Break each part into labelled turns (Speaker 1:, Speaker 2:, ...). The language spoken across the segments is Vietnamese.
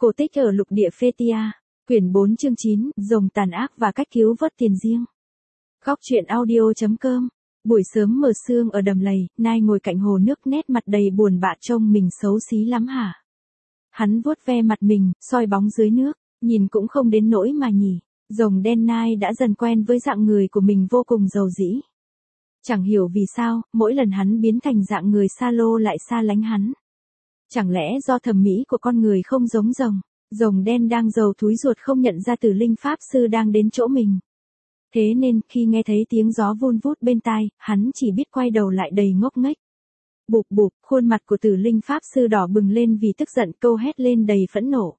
Speaker 1: Cổ tích ở lục địa Phethia, quyển 4 chương 9, rồng tàn ác và cách cứu vớt tiền riêng. Góc truyện audio.com. Buổi sớm mờ sương ở đầm lầy, Nai ngồi cạnh hồ nước nét mặt đầy buồn bã trông mình xấu xí lắm hả? Hắn vuốt ve mặt mình, soi bóng dưới nước, nhìn cũng không đến nỗi mà nhỉ. Rồng đen Nai đã dần quen với dạng người của mình vô cùng giàu dĩ. Chẳng hiểu vì sao, mỗi lần hắn biến thành dạng người xa lô lại xa lánh hắn. Chẳng lẽ do thẩm mỹ của con người không giống rồng? Rồng đen đang giàu thúi ruột không nhận ra Tử Linh Pháp Sư đang đến chỗ mình. Thế nên, khi nghe thấy tiếng gió vun vút bên tai, hắn chỉ biết quay đầu lại đầy ngốc nghếch. Bụp bụp, khuôn mặt của Tử Linh Pháp Sư đỏ bừng lên vì tức giận, câu hét lên đầy phẫn nộ.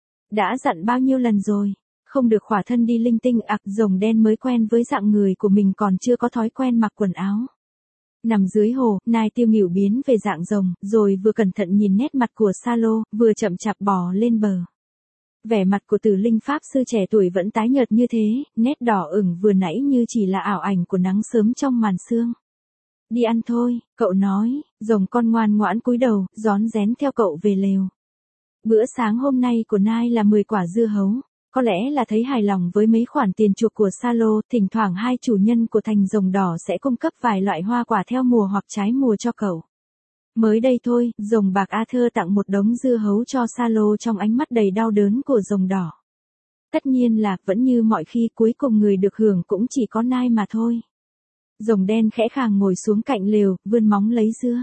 Speaker 1: Đã dặn bao nhiêu lần rồi, không được khỏa thân đi linh tinh ặc, rồng đen mới quen với dạng người của mình còn chưa có thói quen mặc quần áo. Nằm dưới hồ, Nai tiêu nghỉu biến về dạng rồng, rồi vừa cẩn thận nhìn nét mặt của Salo, vừa chậm chạp bò lên bờ. Vẻ mặt của Tử Linh Pháp Sư trẻ tuổi vẫn tái nhợt như thế, nét đỏ ửng vừa nãy như chỉ là ảo ảnh của nắng sớm trong màn sương. Đi ăn thôi, cậu nói, rồng con ngoan ngoãn cúi đầu, rón rén theo cậu về lều. Bữa sáng hôm nay của Nai là 10 quả dưa hấu. Có lẽ là thấy hài lòng với mấy khoản tiền chuộc của Salo, thỉnh thoảng hai chủ nhân của thành rồng đỏ sẽ cung cấp vài loại hoa quả theo mùa hoặc trái mùa cho cậu. Mới đây thôi, rồng bạc Arthur tặng một đống dưa hấu cho Salo trong ánh mắt đầy đau đớn của rồng đỏ. Tất nhiên là, vẫn như mọi khi cuối cùng người được hưởng cũng chỉ có Nai mà thôi. Rồng đen khẽ khàng ngồi xuống cạnh lều, vươn móng lấy dưa.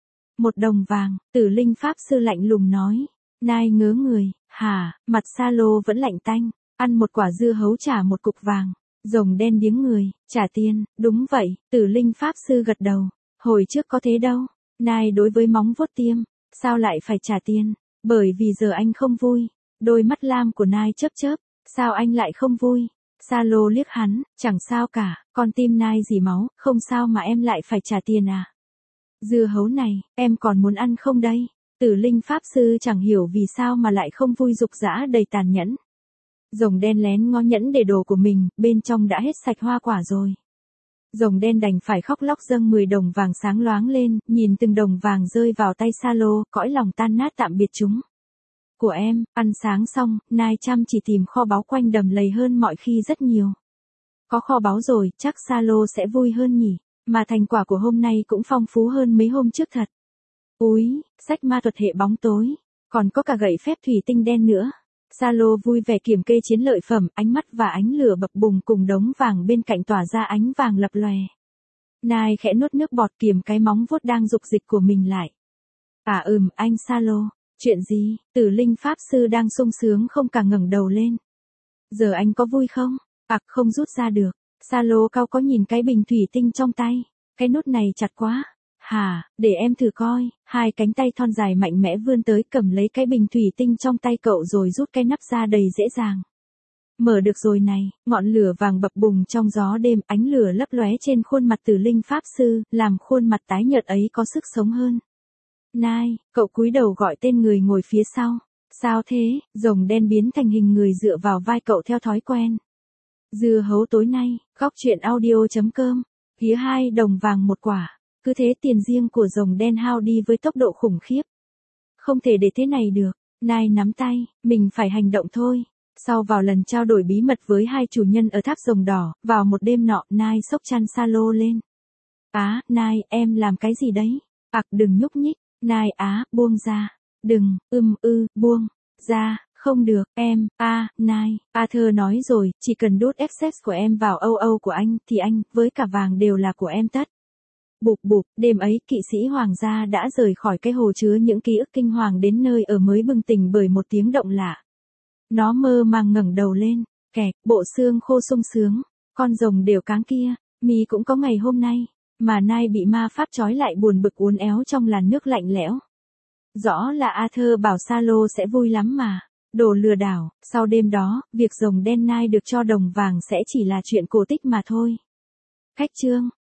Speaker 1: 1 đồng vàng, Tử Linh Pháp Sư lạnh lùng nói. Nai ngớ người. Hả, mặt Salo vẫn lạnh tanh, ăn một quả dưa hấu trả 1 cục vàng. Rồng đen điếng người, trả tiền, đúng vậy, Tử Linh Pháp Sư gật đầu. Hồi trước có thế đâu. Nai đối với móng vuốt tiêm, sao lại phải trả tiền? Bởi vì giờ anh không vui. Đôi mắt lam của Nai chớp chớp, sao anh lại không vui? Salo liếc hắn, chẳng sao cả, con tim Nai dì máu, không sao mà em lại phải trả tiền à? Dưa hấu này, em còn muốn ăn không đây? Tử Linh Pháp Sư chẳng hiểu vì sao mà lại không vui dục dã đầy tàn nhẫn. Rồng đen lén ngó nhẫn để đồ của mình, bên trong đã hết sạch hoa quả rồi. Rồng đen đành phải khóc lóc dâng 10 đồng vàng sáng loáng lên, nhìn từng đồng vàng rơi vào tay Salo, cõi lòng tan nát tạm biệt chúng. Của em, ăn sáng xong, Nai chăm chỉ tìm kho báu quanh đầm lầy hơn mọi khi rất nhiều. Có kho báu rồi, chắc Salo sẽ vui hơn nhỉ, mà thành quả của hôm nay cũng phong phú hơn mấy hôm trước thật. Úi, sách ma thuật hệ bóng tối, còn có cả gậy phép thủy tinh đen nữa. Salo vui vẻ kiểm kê chiến lợi phẩm, ánh mắt và ánh lửa bập bùng cùng đống vàng bên cạnh tỏa ra ánh vàng lập lòe. Nai khẽ nuốt nước bọt kiềm cái móng vuốt đang dục dịch của mình lại. Anh Salo, chuyện gì? Tử Linh Pháp Sư đang sung sướng không cả ngẩng đầu lên. Giờ anh có vui không? Không rút ra được. Salo cau có nhìn cái bình thủy tinh trong tay. Cái nút này chặt quá. Hả, để em thử coi. Hai cánh tay thon dài mạnh mẽ vươn tới cầm lấy cái bình thủy tinh trong tay cậu rồi rút cái nắp ra đầy dễ dàng. Mở được rồi này, ngọn lửa vàng bập bùng trong gió đêm, ánh lửa lấp lóe trên khuôn mặt Tử Linh Pháp Sư, làm khuôn mặt tái nhợt ấy có sức sống hơn. Nai, cậu cúi đầu gọi tên người ngồi phía sau. Sao thế? Rồng đen biến thành hình người dựa vào vai cậu theo thói quen. Dưa hấu tối nay, góc truyện audio.com. Phía 2 đồng vàng 1 quả. Cứ thế tiền riêng của rồng đen hao đi với tốc độ khủng khiếp. Không thể để thế này được. Nai nắm tay, mình phải hành động thôi. Sau vào lần trao đổi bí mật với hai chủ nhân ở tháp rồng đỏ, vào một đêm nọ, Nai xốc chăn Salo lên. Nai, em làm cái gì đấy? Đừng nhúc nhích. Nai buông ra. Đừng, buông ra, không được, em, Nai. Arthur nói rồi, chỉ cần đút access của em vào Âu của anh, thì anh, với cả vàng đều là của em tất. Bụp bụp, đêm ấy, kỵ sĩ hoàng gia đã rời khỏi cái hồ chứa những ký ức kinh hoàng đến nơi ở mới bừng tỉnh bởi một tiếng động lạ. Nó mơ màng ngẩng đầu lên, bộ xương khô sung sướng, con rồng đều cáng kia, mi cũng có ngày hôm nay, mà Nai bị ma pháp trói lại buồn bực uốn éo trong làn nước lạnh lẽo. Rõ là Arthur bảo Salo sẽ vui lắm mà, đồ lừa đảo, sau đêm đó, việc rồng đen Nai được cho đồng vàng sẽ chỉ là chuyện cổ tích mà thôi. Khách chương.